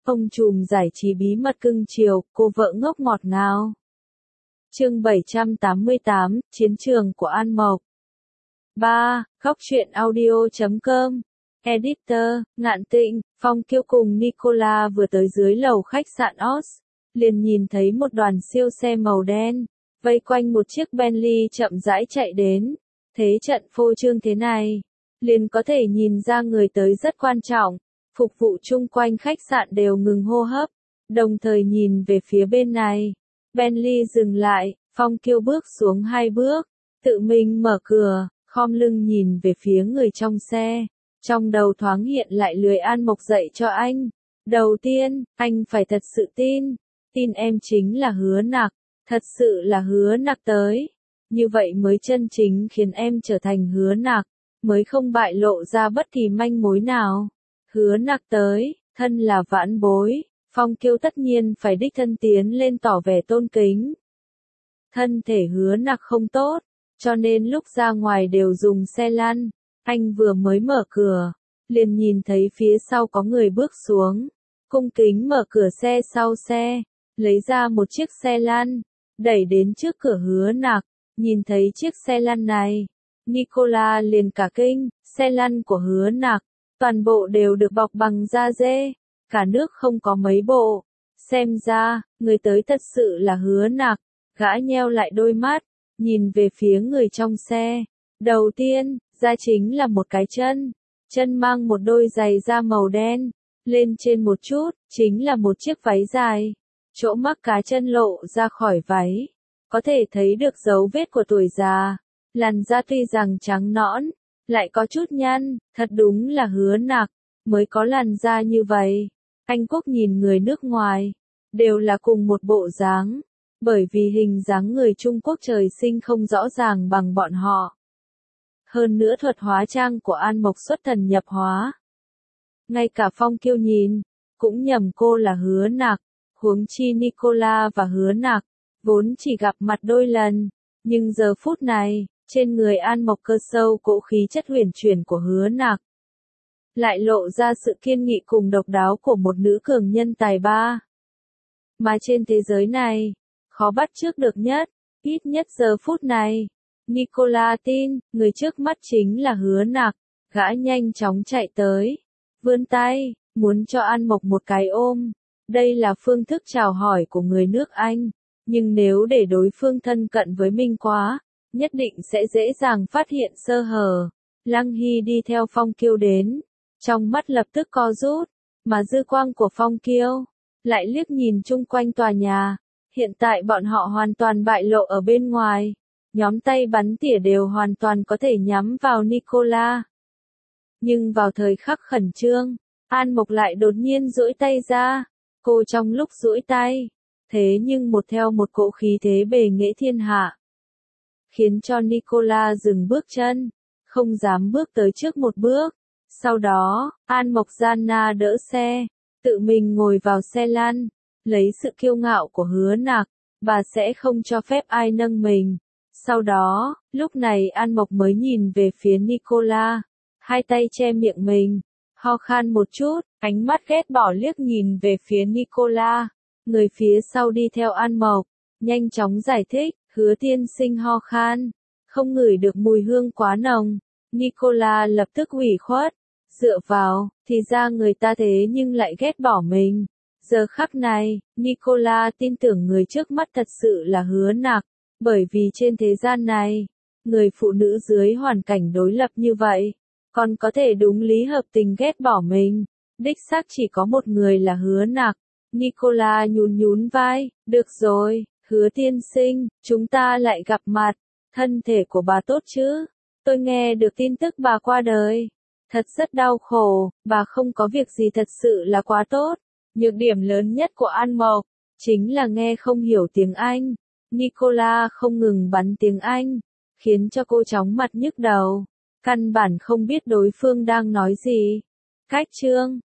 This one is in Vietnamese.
Ông trùm giải trí bí mật cưng chiều, cô vợ ngốc ngọt ngào. Chương 788, Chiến trường của An Mộc. 3. Góc truyện audio.com. Editor, Ngạn Tịnh. Phong Kiêu cùng Nicola vừa tới dưới lầu khách sạn Oz, liền nhìn thấy một đoàn siêu xe màu đen, vây quanh một chiếc Bentley chậm rãi chạy đến. Thế trận phô trương thế này, liền có thể nhìn ra người tới rất quan trọng. Phục vụ chung quanh khách sạn đều ngừng hô hấp, đồng thời nhìn về phía bên này. Bentley dừng lại, Phong Kiêu bước xuống 2 bước, tự mình mở cửa, khom lưng nhìn về phía người trong xe. Trong đầu thoáng hiện lại lời An Mộc dạy cho anh. Đầu tiên, anh phải thật sự tin em chính là Hứa Nặc, thật sự là Hứa Nặc tới. Như vậy mới chân chính khiến em trở thành Hứa Nặc, mới không bại lộ ra bất kỳ manh mối nào. Hứa Nặc tới, thân là vãn bối, Phong Kiêu tất nhiên phải đích thân tiến lên tỏ vẻ tôn kính. Thân thể Hứa Nặc không tốt, cho nên lúc ra ngoài đều dùng xe lăn. Anh vừa mới mở cửa, liền nhìn thấy phía sau có người bước xuống, cung kính mở cửa xe sau xe, lấy ra một chiếc xe lăn, đẩy đến trước cửa Hứa Nặc. Nhìn thấy chiếc xe lăn này, Nicola liền cả kinh. Xe lăn của Hứa Nặc, toàn bộ đều được bọc bằng da dê, cả nước không có mấy bộ. Xem ra, người tới thật sự là Hứa Nặc. Gã nheo lại đôi mắt, nhìn về phía người trong xe. Đầu tiên, ra chính là một cái chân mang một đôi giày da màu đen, lên trên một chút, chính là một chiếc váy dài. Chỗ mắc cá chân lộ ra khỏi váy, có thể thấy được dấu vết của tuổi già. Làn da tuy rằng trắng nõn, lại có chút nhăn, thật đúng là Hứa Nặc, mới có làn da như vậy. Anh Quốc nhìn người nước ngoài, đều là cùng một bộ dáng, bởi vì hình dáng người Trung Quốc trời sinh không rõ ràng bằng bọn họ. Hơn nữa thuật hóa trang của An Mộc xuất thần nhập hóa. Ngay cả Phong Kiêu nhìn, cũng nhầm cô là Hứa Nặc, huống chi Nicola và Hứa Nặc, vốn chỉ gặp mặt đôi lần, nhưng giờ phút này, trên người An Mộc cơ sâu cỗ khí chất huyền chuyển của Hứa Nặc, lại lộ ra sự kiên nghị cùng độc đáo của một nữ cường nhân tài ba. Mà trên thế giới này, khó bắt chước được nhất, ít nhất giờ phút này. Nicola tin, người trước mắt chính là Hứa Nặc. Gã nhanh chóng chạy tới, vươn tay, muốn cho An Mộc một cái ôm. Đây là phương thức chào hỏi của người nước Anh, nhưng nếu để đối phương thân cận với mình quá, nhất định sẽ dễ dàng phát hiện sơ hở. Lăng Hy đi theo Phong Kiêu đến, trong mắt lập tức co rút, mà dư quang của Phong Kiêu lại liếc nhìn chung quanh tòa nhà. Hiện tại bọn họ hoàn toàn bại lộ ở bên ngoài, nhóm tay bắn tỉa đều hoàn toàn có thể nhắm vào Nicola. Nhưng vào thời khắc khẩn trương, An Mộc lại đột nhiên duỗi tay ra. Cô trong lúc duỗi tay, thế nhưng theo một cỗ khí thế bề nghệ thiên hạ, khiến cho Nicola dừng bước chân, không dám bước tới trước một bước. Sau đó, An Mộc gian na đỡ xe, tự mình ngồi vào xe lăn, lấy sự kiêu ngạo của Hứa Nặc, bà sẽ không cho phép ai nâng mình. Sau đó, lúc này An Mộc mới nhìn về phía Nicola, hai tay che miệng mình, ho khan một chút, ánh mắt ghét bỏ liếc nhìn về phía Nicola. Người phía sau đi theo An Mộc, nhanh chóng giải thích, Hứa tiên sinh ho khan, không ngửi được mùi hương quá nồng. Nicola lập tức ủy khuất, dựa vào, thì ra người ta thế nhưng lại ghét bỏ mình. Giờ khắc này, Nicola tin tưởng người trước mắt thật sự là Hứa Nặc, bởi vì trên thế gian này, người phụ nữ dưới hoàn cảnh đối lập như vậy, còn có thể đúng lý hợp tình ghét bỏ mình. Đích xác chỉ có một người là Hứa Nặc. Nicola nhún vai, được rồi, Hứa tiên sinh, chúng ta lại gặp mặt. Thân thể của bà tốt chứ? Tôi nghe được tin tức bà qua đời. Thật rất đau khổ, bà không có việc gì thật sự là quá tốt. Nhược điểm lớn nhất của An Mộc, chính là nghe không hiểu tiếng Anh. Nicola không ngừng bắn tiếng Anh, khiến cho cô chóng mặt nhức đầu. Căn bản không biết đối phương đang nói gì. Cách chương